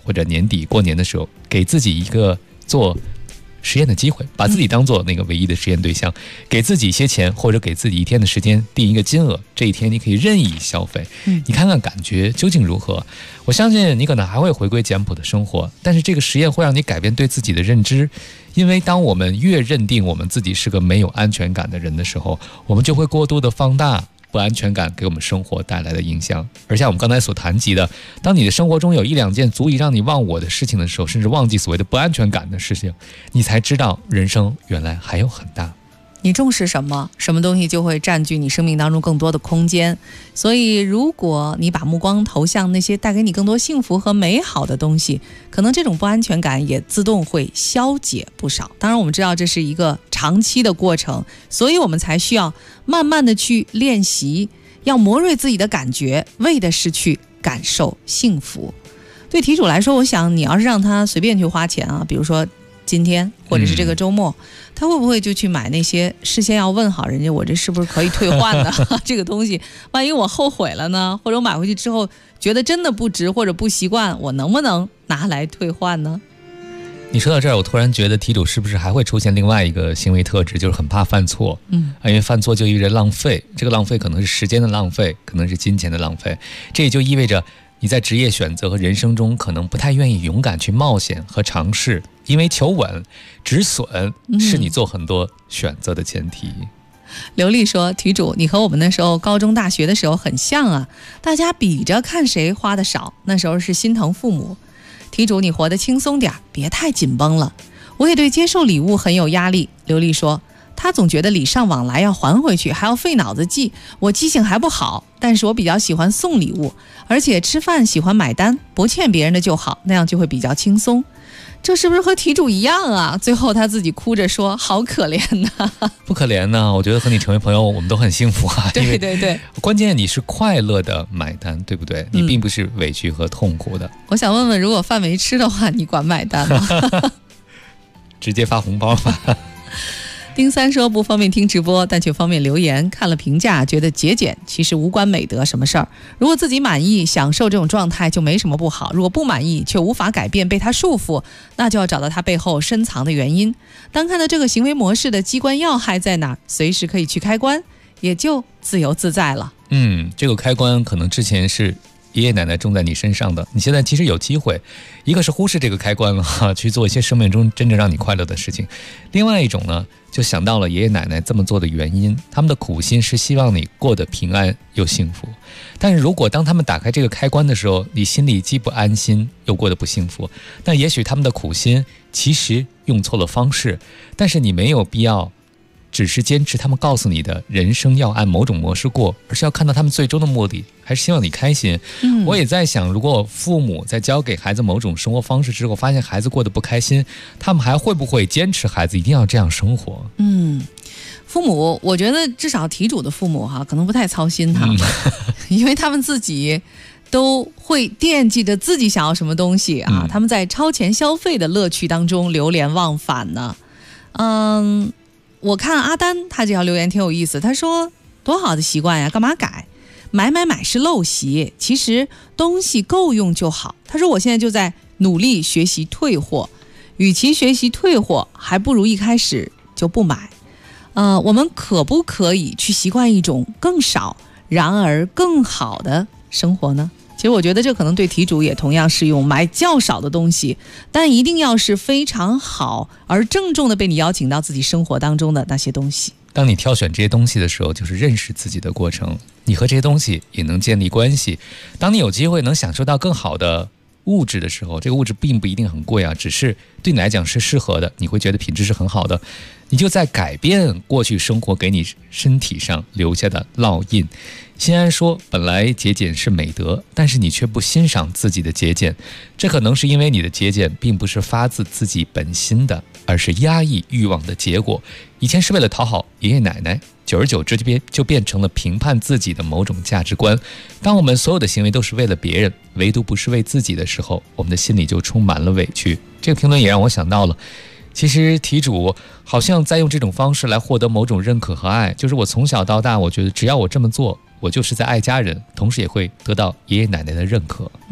或者年底过年的时候，给自己一个做实验的机会，把自己当做那个唯一的实验对象，给自己一些钱，或者给自己一天的时间，定一个金额，这一天你可以任意消费，你看看感觉究竟如何。我相信你可能还会回归简朴的生活，但是这个实验会让你改变对自己的认知，因为当我们越认定我们自己是个没有安全感的人的时候，我们就会过度的放大不安全感给我们生活带来的影响。而像我们刚才所谈及的，当你的生活中有一两件足以让你忘我的事情的时候，甚至忘记所谓的不安全感的事情，你才知道人生原来还有很大。 你重视什么，什么东西就会占据你生命当中更多的空间。所以如果你把目光投向那些带给你更多幸福和美好的东西，可能这种不安全感也自动会消解不少。当然我们知道这是一个长期的过程，所以我们才需要慢慢的去练习，要磨锐自己的感觉，为的是去感受幸福。对题主来说，我想你要是让他随便去花钱啊，比如说今天或者是这个周末，他会不会就去买那些事先要问好人家我这是不是可以退换的这个东西，万一我后悔了呢，或者我买回去之后觉得真的不值或者不习惯，我能不能拿来退换呢？ 你说到这儿，我突然觉得题主是不是还会出现另外一个行为特质，就是很怕犯错。因为犯错就意味着浪费，这个浪费可能是时间的浪费，可能是金钱的浪费，这也就意味着你在职业选择和人生中可能不太愿意勇敢去冒险和尝试，因为求稳止损是你做很多选择的前提。 刘丽说，题主你和我们那时候高中大学的时候很像啊，大家比着看谁花的少，那时候是心疼父母。题主你活得轻松点，别太紧绷了。我也对接受礼物很有压力。刘丽说，他总觉得礼尚往来要还回去，还要费脑子记，我记性还不好，但是我比较喜欢送礼物，而且吃饭喜欢买单，不欠别人的就好，那样就会比较轻松。这是不是和题主一样啊？最后他自己哭着说，好可怜呐。 不可怜呢，我觉得和你成为朋友我们都很幸福啊。 对对对， 关键你是快乐的买单，对不对？你并不是委屈和痛苦的。 我想问问，如果饭没吃的话，你管买单吗？ 直接发红包吧。 丁三说，不方便听直播，但却方便留言。看了评价，觉得节俭其实无关美德什么事儿。如果自己满意，享受这种状态就没什么不好；如果不满意，却无法改变，被他束缚，那就要找到他背后深藏的原因。当看到这个行为模式的机关要害在哪，随时可以去开关，也就自由自在了。 这个开关可能之前是爷爷奶奶种在你身上的，你现在其实有机会，一个是忽视这个开关了，去做一些生命中真正让你快乐的事情；另外一种呢，就想到了爷爷奶奶这么做的原因，他们的苦心是希望你过得平安又幸福。但是如果当他们打开这个开关的时候，你心里既不安心又过得不幸福，那也许他们的苦心其实用错了方式，但是你没有必要只是坚持他们告诉你的人生要按某种模式过，而是要看到他们最终的目的，还是希望你开心。我也在想，如果父母在教给孩子某种生活方式之后，发现孩子过得不开心，他们还会不会坚持孩子一定要这样生活？ 父母，我觉得至少题主的父母可能不太操心他们，因为他们自己都会惦记着自己想要什么东西啊，他们在超前消费的乐趣当中流连忘返呢。我看阿丹他这条留言挺有意思，他说多好的习惯呀，干嘛改？买是陋习，其实东西够用就好。他说我现在就在努力学习退货，与其学习退货，还不如一开始就不买。我们可不可以去习惯一种更少然而更好的生活呢？其实我觉得这可能对题主也同样适用，买较少的东西，但一定要是非常好而郑重的被你邀请到自己生活当中的那些东西。 当你挑选这些东西的时候，就是认识自己的过程，你和这些东西也能建立关系。当你有机会能享受到更好的物质的时候，这个物质并不一定很贵啊，只是对你来讲是适合的，你会觉得品质是很好的，你就在改变过去生活给你身体上留下的烙印。辛安说，本来节俭是美德，但是你却不欣赏自己的节俭，这可能是因为你的节俭并不是发自自己本心的，而是压抑欲望的结果。以前是为了讨好爷爷奶奶，久而久之就变成了评判自己的某种价值观。当我们所有的行为都是为了别人，唯独不是为自己的时候，我们的心里就充满了委屈。这个评论也让我想到了，其实题主好像在用这种方式来获得某种认可和爱，就是我从小到大，我觉得只要我这么做，我就是在爱家人，同时也会得到爷爷奶奶的认可。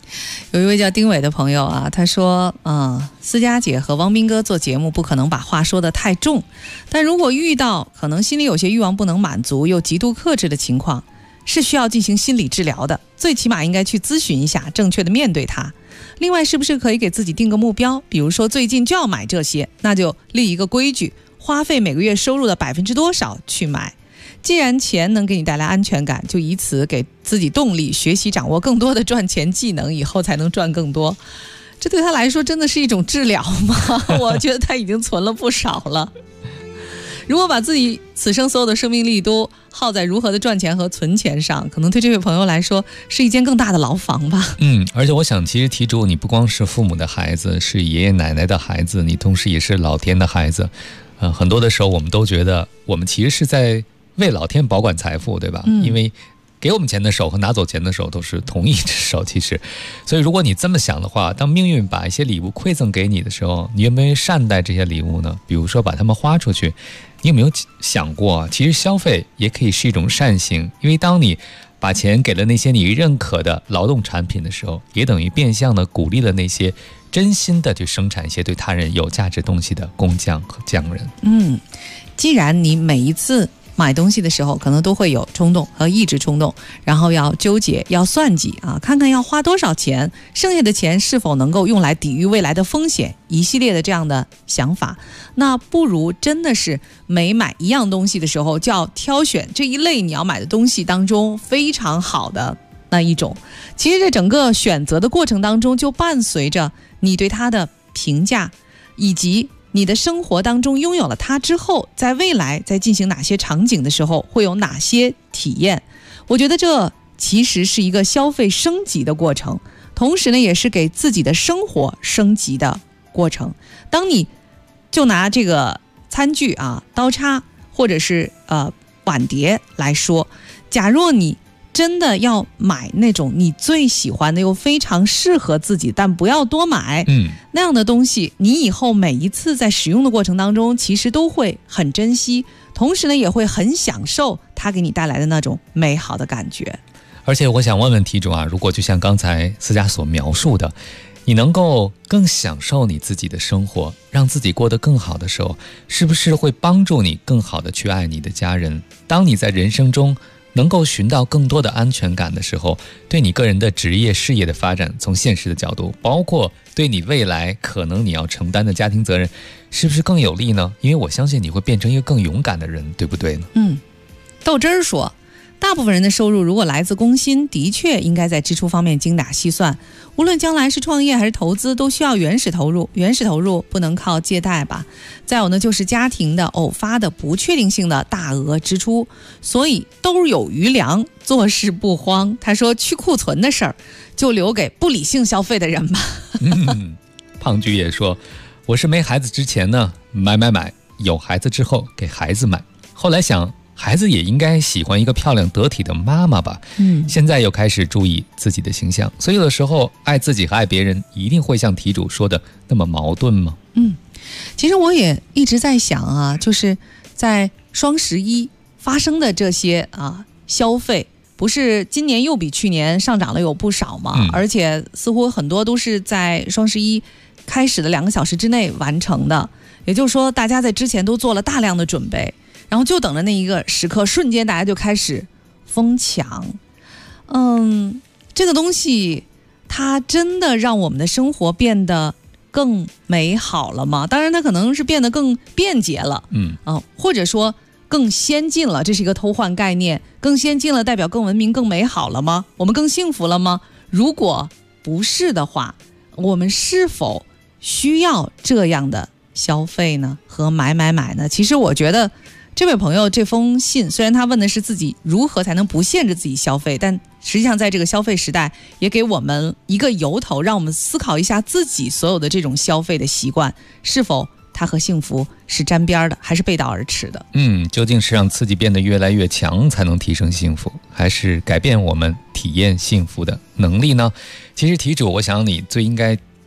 有一位叫丁伟的朋友啊，他说思佳姐和汪斌哥做节目不可能把话说得太重，但如果遇到可能心里有些欲望不能满足又极度克制的情况，是需要进行心理治疗的，最起码应该去咨询一下，正确的面对它。另外是不是可以给自己定个目标，比如说最近就要买这些，那就立一个规矩，花费每个月收入的多少去买。既然钱能给你带来安全感，就以此给自己动力，学习掌握更多的赚钱技能，以后才能赚更多。这对他来说真的是一种治疗吗？我觉得他已经存了不少了。如果把自己此生所有的生命力都耗在如何的赚钱和存钱上，可能对这位朋友来说是一间更大的牢房吧。 而且我想其实题主你不光是父母的孩子，是爷爷奶奶的孩子，你同时也是老天的孩子。很多的时候我们都觉得我们其实是在为老天保管财富，对吧？因为给我们钱的手和拿走钱的手都是同一只手，其实。所以如果你这么想的话，当命运把一些礼物馈赠给你的时候，你有没有善待这些礼物呢？比如说把它们花出去，你有没有想过其实消费也可以是一种善行？因为当你把钱给了那些你认可的劳动产品的时候，也等于变相的鼓励了那些真心的去生产一些对他人有价值东西的工匠和匠人。 既然你每一次买东西的时候可能都会有冲动和抑制冲动，然后要纠结，要算计看看要花多少钱，剩下的钱是否能够用来抵御未来的风险，一系列的这样的想法，那不如真的是每买一样东西的时候就要挑选这一类你要买的东西当中非常好的那一种。其实这整个选择的过程当中就伴随着你对它的评价，以及你的生活当中拥有了它之后，在未来在进行哪些场景的时候会有哪些体验。我觉得这其实是一个消费升级的过程，同时呢也是给自己的生活升级的过程。当你就拿这个餐具刀叉或者是碗碟来说，假若你真的要买那种你最喜欢的又非常适合自己，但不要多买那样的东西，你以后每一次在使用的过程当中其实都会很珍惜，同时呢也会很享受它给你带来的那种美好的感觉。 而且我想问问题主如果就像刚才思佳所描述的，你能够更享受你自己的生活，让自己过得更好的时候，是不是会帮助你更好的去爱你的家人？当你在人生中能够寻到更多的安全感的时候，对你个人的职业事业的发展，从现实的角度，包括对你未来可能你要承担的家庭责任，是不是更有利呢？因为我相信你会变成一个更勇敢的人，对不对呢？ 豆汁儿说，大部分人的收入如果来自工薪，的确应该在支出方面精打细算，无论将来是创业还是投资，都需要原始投入，原始投入不能靠借贷吧。再有呢，就是家庭的偶发的不确定性的大额支出，所以兜有余粮，做事不慌。他说去库存的事儿就留给不理性消费的人吧。 胖菊也说，我是没孩子之前呢买，有孩子之后给孩子买，后来想孩子也应该喜欢一个漂亮得体的妈妈吧。现在又开始注意自己的形象，所以有的时候爱自己和爱别人一定会像题主说的那么矛盾吗？ 其实我也一直在想就是在双11发生的这些消费，不是今年又比去年上涨了有不少吗？而且似乎很多都是在双11开始的2个小时之内完成的，也就是说大家在之前都做了大量的准备，然后就等着那一个时刻，瞬间大家就开始疯抢。这个东西它真的让我们的生活变得更美好了吗？当然它可能是变得更便捷了，或者说更先进了，这是一个偷换概念。更先进了代表更文明更美好了吗？我们更幸福了吗？如果不是的话，我们是否需要这样的消费呢？和买呢？其实我觉得这位朋友这封信，虽然他问的是自己如何才能不限制自己消费，但实际上在这个消费时代也给我们一个由头，让我们思考一下自己所有的这种消费的习惯，是否它和幸福是沾边的，还是背道而驰的。 究竟是让自己变得越来越强才能提升幸福，还是改变我们体验幸福的能力呢？其实题主，我想你最应该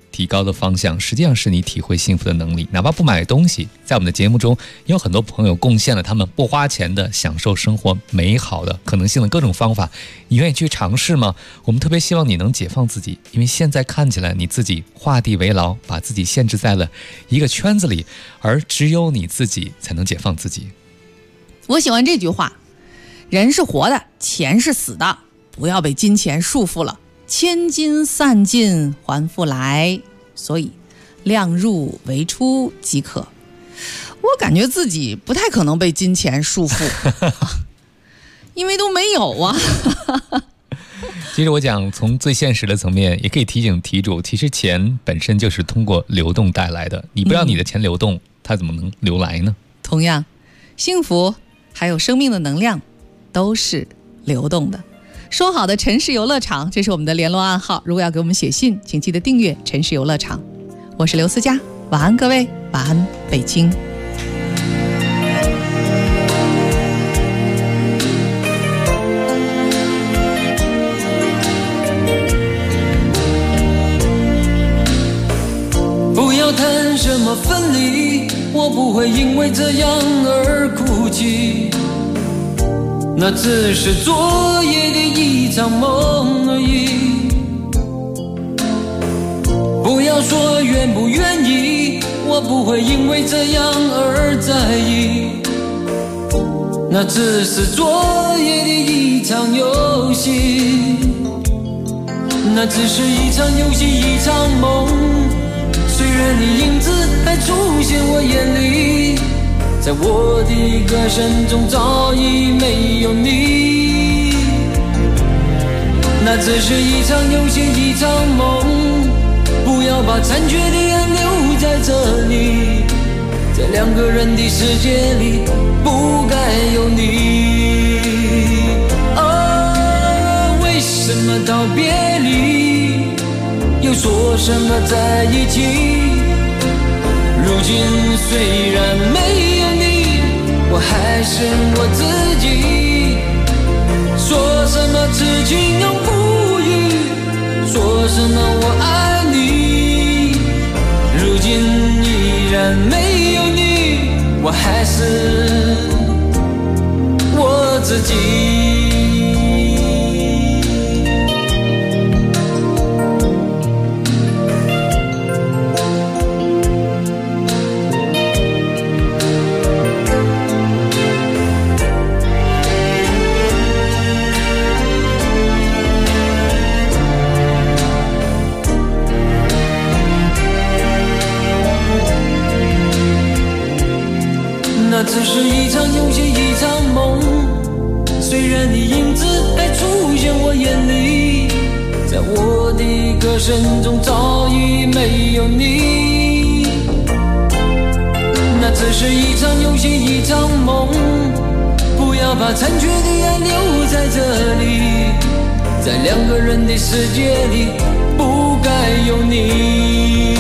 提高的方向，实际上是你体会幸福的能力。哪怕不买东西，在我们的节目中也有很多朋友贡献了他们不花钱的享受生活美好的可能性的各种方法，你愿意去尝试吗？我们特别希望你能解放自己，因为现在看起来你自己画地为牢，把自己限制在了一个圈子里，而只有你自己才能解放自己。 我喜欢这句话，人是活的，钱是死的，不要被金钱束缚了，千金散尽还复来，所以量入为出即可。我感觉自己不太可能被金钱束缚因为都没有啊其实我讲从最现实的层面，也可以提醒题主，其实钱本身就是通过流动带来的，你不让你的钱流动，它怎么能流来呢？ 同样，幸福还有生命的能量都是流动的。说好的城市游乐场，这是我们的联络暗号，如果要给我们写信，请记得订阅城市游乐场。我是刘思佳，晚安各位，晚安北京。 不要谈什么分离，我不会因为这样而哭泣，那只是昨夜的一场梦而已。不要说愿不愿意，我不会因为这样而在意，那只是昨夜的一场游戏，那只是一场游戏，一场梦。虽然你影子还出现我眼里，在我的歌声中早已没有你，那只是一场游戏，一场梦。不要把残缺的爱留在这里，在两个人的世界里不该有你。为什么道别离，又说什么在一起？如今虽然没有你，我还是我自己。说什么痴情永不渝，说什么我爱你，如今依然没有你，我还是我自己。那只是一场游戏，一场梦。虽然你影子还出现我眼里，在我的歌声中早已没有你。那只是一场游戏，一场梦。不要把残缺的爱留在这里，在两个人的世界里不该有你。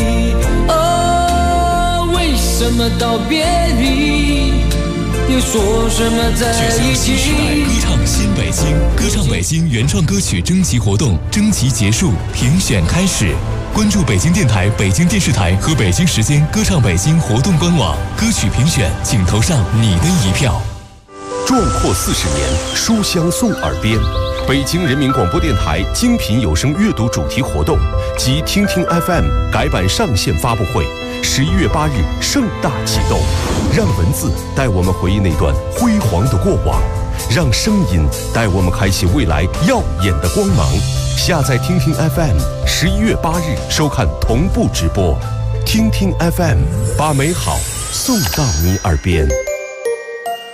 为什么道别离，又说什么在一起？ 歌唱新北京，歌唱北京原创歌曲征集活动征集结束，评选开始。关注北京电台、北京电视台和北京时间歌唱北京活动官网，歌曲评选，请投上你的一票。 壮阔40年，书香送耳边。北京人民广播电台精品有声阅读主题活动及听听 FM 改版上线发布会，11月8日盛大启动。让文字带我们回忆那段辉煌的过往，让声音带我们开启未来耀眼的光芒。下载听听 FM，11月8日收看同步直播。听听 FM， 把美好送到你耳边。